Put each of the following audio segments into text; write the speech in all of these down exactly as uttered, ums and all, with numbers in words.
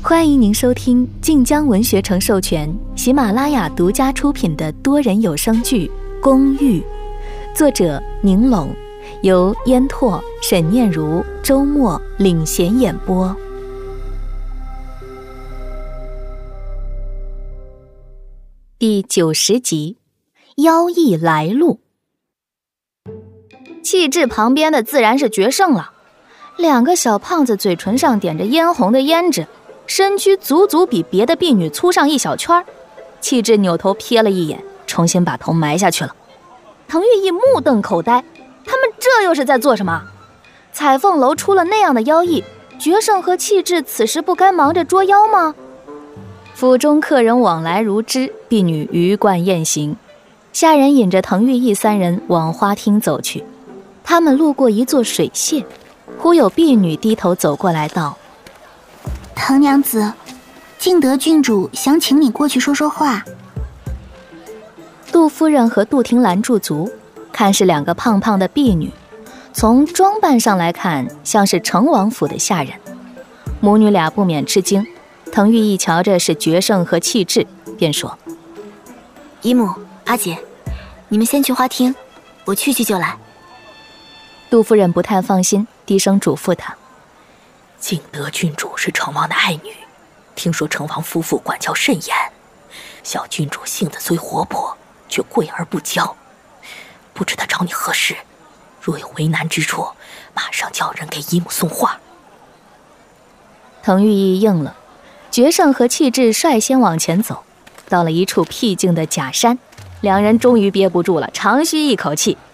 欢迎您收听晋江文学城授权、喜马拉雅独家出品的多人有声剧《公寓》，作者宁拢，由烟拓、沈念如、周末领衔演播。第九十集，妖异来路。气质旁边的自然是决胜了，两个小胖子嘴唇上点着嫣红的胭脂，身躯足足比别的婢女粗上一小圈。气质扭头瞥了一眼，重新把头埋下去了。滕玉意目瞪口呆，他们这又是在做什么？彩凤楼出了那样的妖异，决胜和气质此时不该忙着捉妖吗？府中客人往来如织，婢女鱼贯雁行，下人引着滕玉意三人往花厅走去。他们路过一座水榭，忽有婢女低头走过来道： 滕娘子，敬德郡主想请你过去说说话。 杜夫人和杜婷兰驻足，看是两个胖胖的婢女，从装扮上来看像是成王府的下人。母女俩不免吃惊，滕玉意瞧着是决胜和气质，便说： 姨母、阿姐，你们先去花厅，我去去就来。 杜夫人不太放心，低声嘱咐她： 敬德郡主是成王的爱女，听说成王夫妇管教甚严，小郡主性子虽活泼，却贵而不骄，不知他找你何事，若有为难之处，马上叫人给姨母送话。 滕玉意应了，决胜和气质率先往前走，到了一处僻静的假山，两人终于憋不住了，长吁一口气：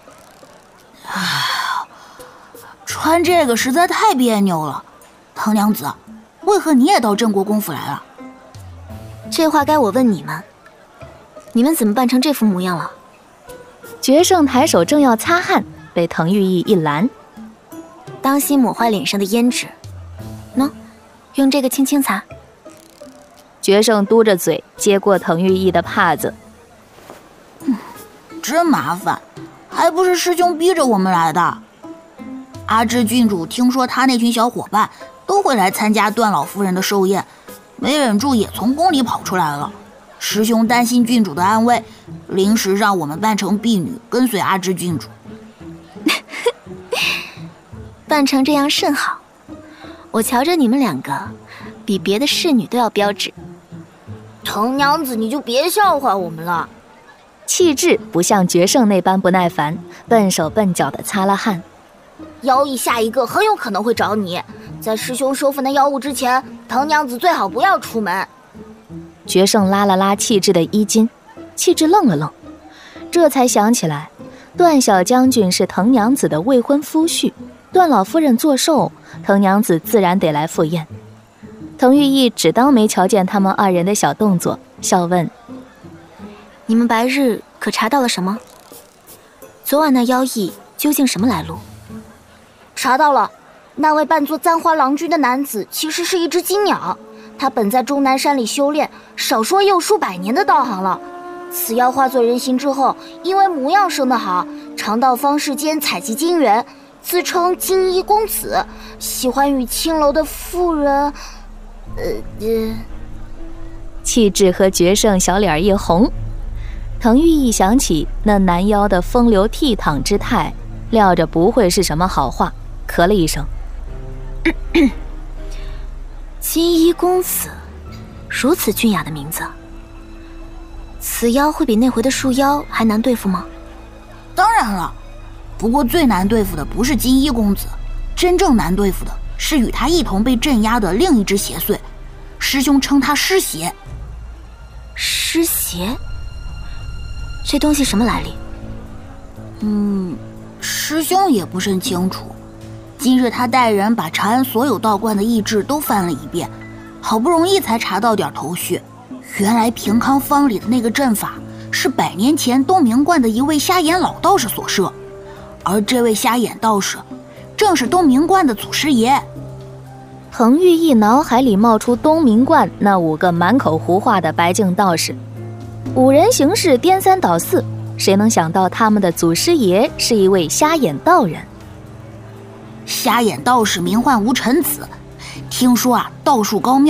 穿这个实在太别扭了。滕娘子，为何你也到镇国公府来了？这话该我问你们，你们怎么扮成这副模样了？ 决胜抬手正要擦汗，被滕玉意一拦： 当心抹坏脸上的胭脂，喏，用这个轻轻擦。 决胜嘟着嘴接过滕玉意的帕子： 嗯，真麻烦，还不是师兄逼着我们来的。阿芝郡主听说他那群小伙伴都会来参加段老夫人的寿宴，没忍住也从宫里跑出来了。师兄担心郡主的安危，临时让我们扮成婢女跟随阿芝郡主。扮成这样甚好，我瞧着你们两个比别的侍女都要标致。 滕娘子，你就别笑话我们了。 气质不像决胜那般不耐烦，笨手笨脚地擦了汗。 妖异下一个很有可能会找你，在师兄收服那妖物之前，滕娘子最好不要出门。 决胜拉了拉气质的衣襟，气质愣了愣，这才想起来，段小将军是滕娘子的未婚夫婿，段老夫人作寿，滕娘子自然得来赴宴。滕玉意只当没瞧见他们二人的小动作，笑问： 你们白日可查到了什么？昨晚那妖异究竟什么来路？ 查到了，那位扮作簪花郎君的男子其实是一只金鸟，他本在终南山里修炼，少说又数百年的道行了。此妖化作人形之后，因为模样生得好，常到方士间采集金元，自称金衣公子，喜欢与青楼的妇人……呃呃。 气质和决胜小脸一红，滕玉意想起那男妖的风流倜傥之态，料着不会是什么好话，咳了一声： 咳咳金衣公子，如此俊雅的名字，此妖会比那回的树妖还难对付吗？当然了，不过最难对付的不是金衣公子，真正难对付的是与他一同被镇压的另一只邪祟，师兄称他尸邪。尸邪？这东西什么来历？嗯，师兄也不甚清楚。今日他带人把长安所有道观的异志都翻了一遍，好不容易才查到点头绪。原来平康坊里的那个阵法是百年前东明观的一位瞎眼老道士所设，而这位瞎眼道士正是东明观的祖师爷。 滕玉意脑海里冒出东明观那五个满口胡话的白净道士，五人行事颠三倒四，谁能想到他们的祖师爷是一位瞎眼道人？ 瞎眼道士名唤吴尘子，听说啊道术高妙，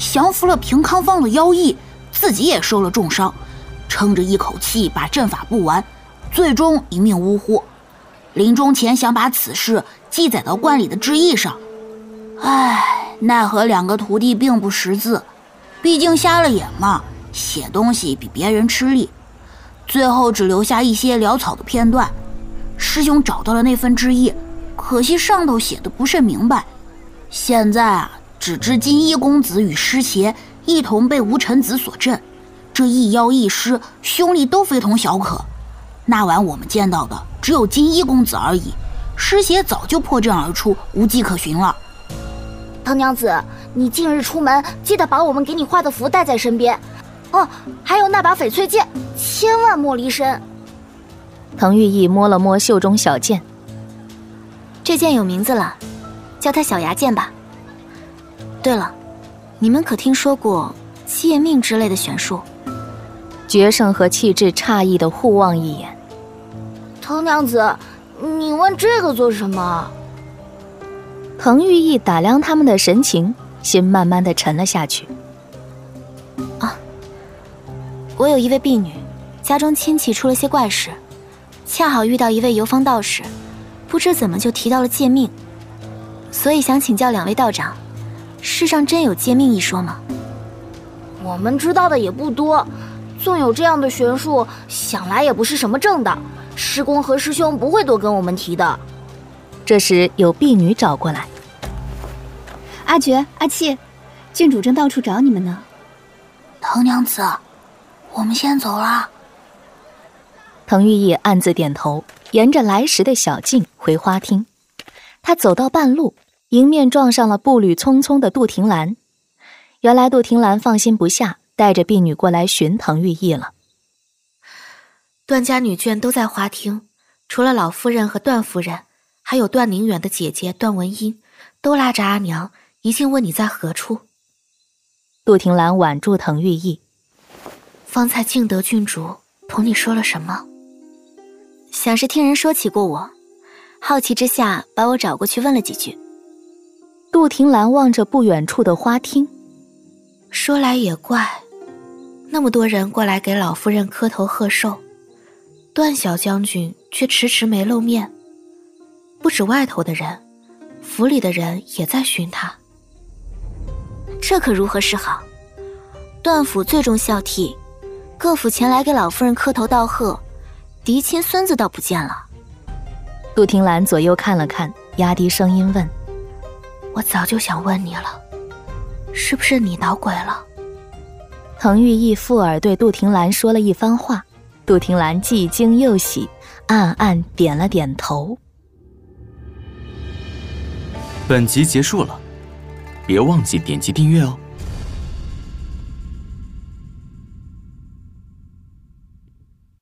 降服了平康坊的妖异，自己也受了重伤，撑着一口气把阵法布完，最终一命呜呼。临终前想把此事记载到观里的志异上，唉，奈何两个徒弟并不识字，毕竟瞎了眼嘛，写东西比别人吃力，最后只留下一些潦草的片段。师兄找到了那份志异，可惜上头写的不甚明白，现在啊，只知金一公子与师邪一同被吴臣子所镇，这一妖一师兄弟都非同小可。那晚我们见到的只有金一公子而已，师邪早就破阵而出，无迹可寻了。 唐娘子，你近日出门记得把我们给你画的符带在身边哦，还有那把翡翠剑，千万莫离身。 滕玉意摸了摸袖中小剑， 这剑有名字了，叫它小牙剑吧。对了，你们可听说过借命之类的玄术？ 决胜和气质诧异的互望一眼。 滕娘子，你问这个做什么？ 滕玉意打量他们的神情，心慢慢的沉了下去。 啊，我有一位婢女，家中亲戚出了些怪事，恰好遇到一位游方道士，不知怎么就提到了借命，所以想请教两位道长，世上真有借命一说吗？ 我们知道的也不多，纵有这样的玄术，想来也不是什么正道，师公和师兄不会多跟我们提的。 这时有婢女找过来， 阿珏、阿气，郡主正到处找你们呢。 滕娘子，我们先走了。 滕玉意暗自点头，沿着来时的小径回花厅。他走到半路，迎面撞上了步履匆匆的杜婷兰。原来杜婷兰放心不下，带着婢女过来寻滕玉意了。 段家女眷都在花厅，除了老夫人和段夫人，还有段宁远的姐姐段文英，都拉着阿娘一进问你在何处。 杜婷兰挽住滕玉意， 方才敬德郡主同你说了什么？ 想是听人说起过我，好奇之下把我找过去问了几句。 杜婷兰望着不远处的花厅， 说来也怪，那么多人过来给老夫人磕头贺寿，段小将军却迟迟没露面。不止外头的人，府里的人也在寻他。 这可如何是好？段府最重孝悌，各府前来给老夫人磕头道贺，嫡亲孙子倒不见了。 杜婷兰左右看了看，压低声音问： 我早就想问你了，是不是你捣鬼了？ 滕玉意附耳对杜婷兰说了一番话，杜婷兰既惊又喜，暗暗点了点头。 本集结束了，别忘记点击订阅哦。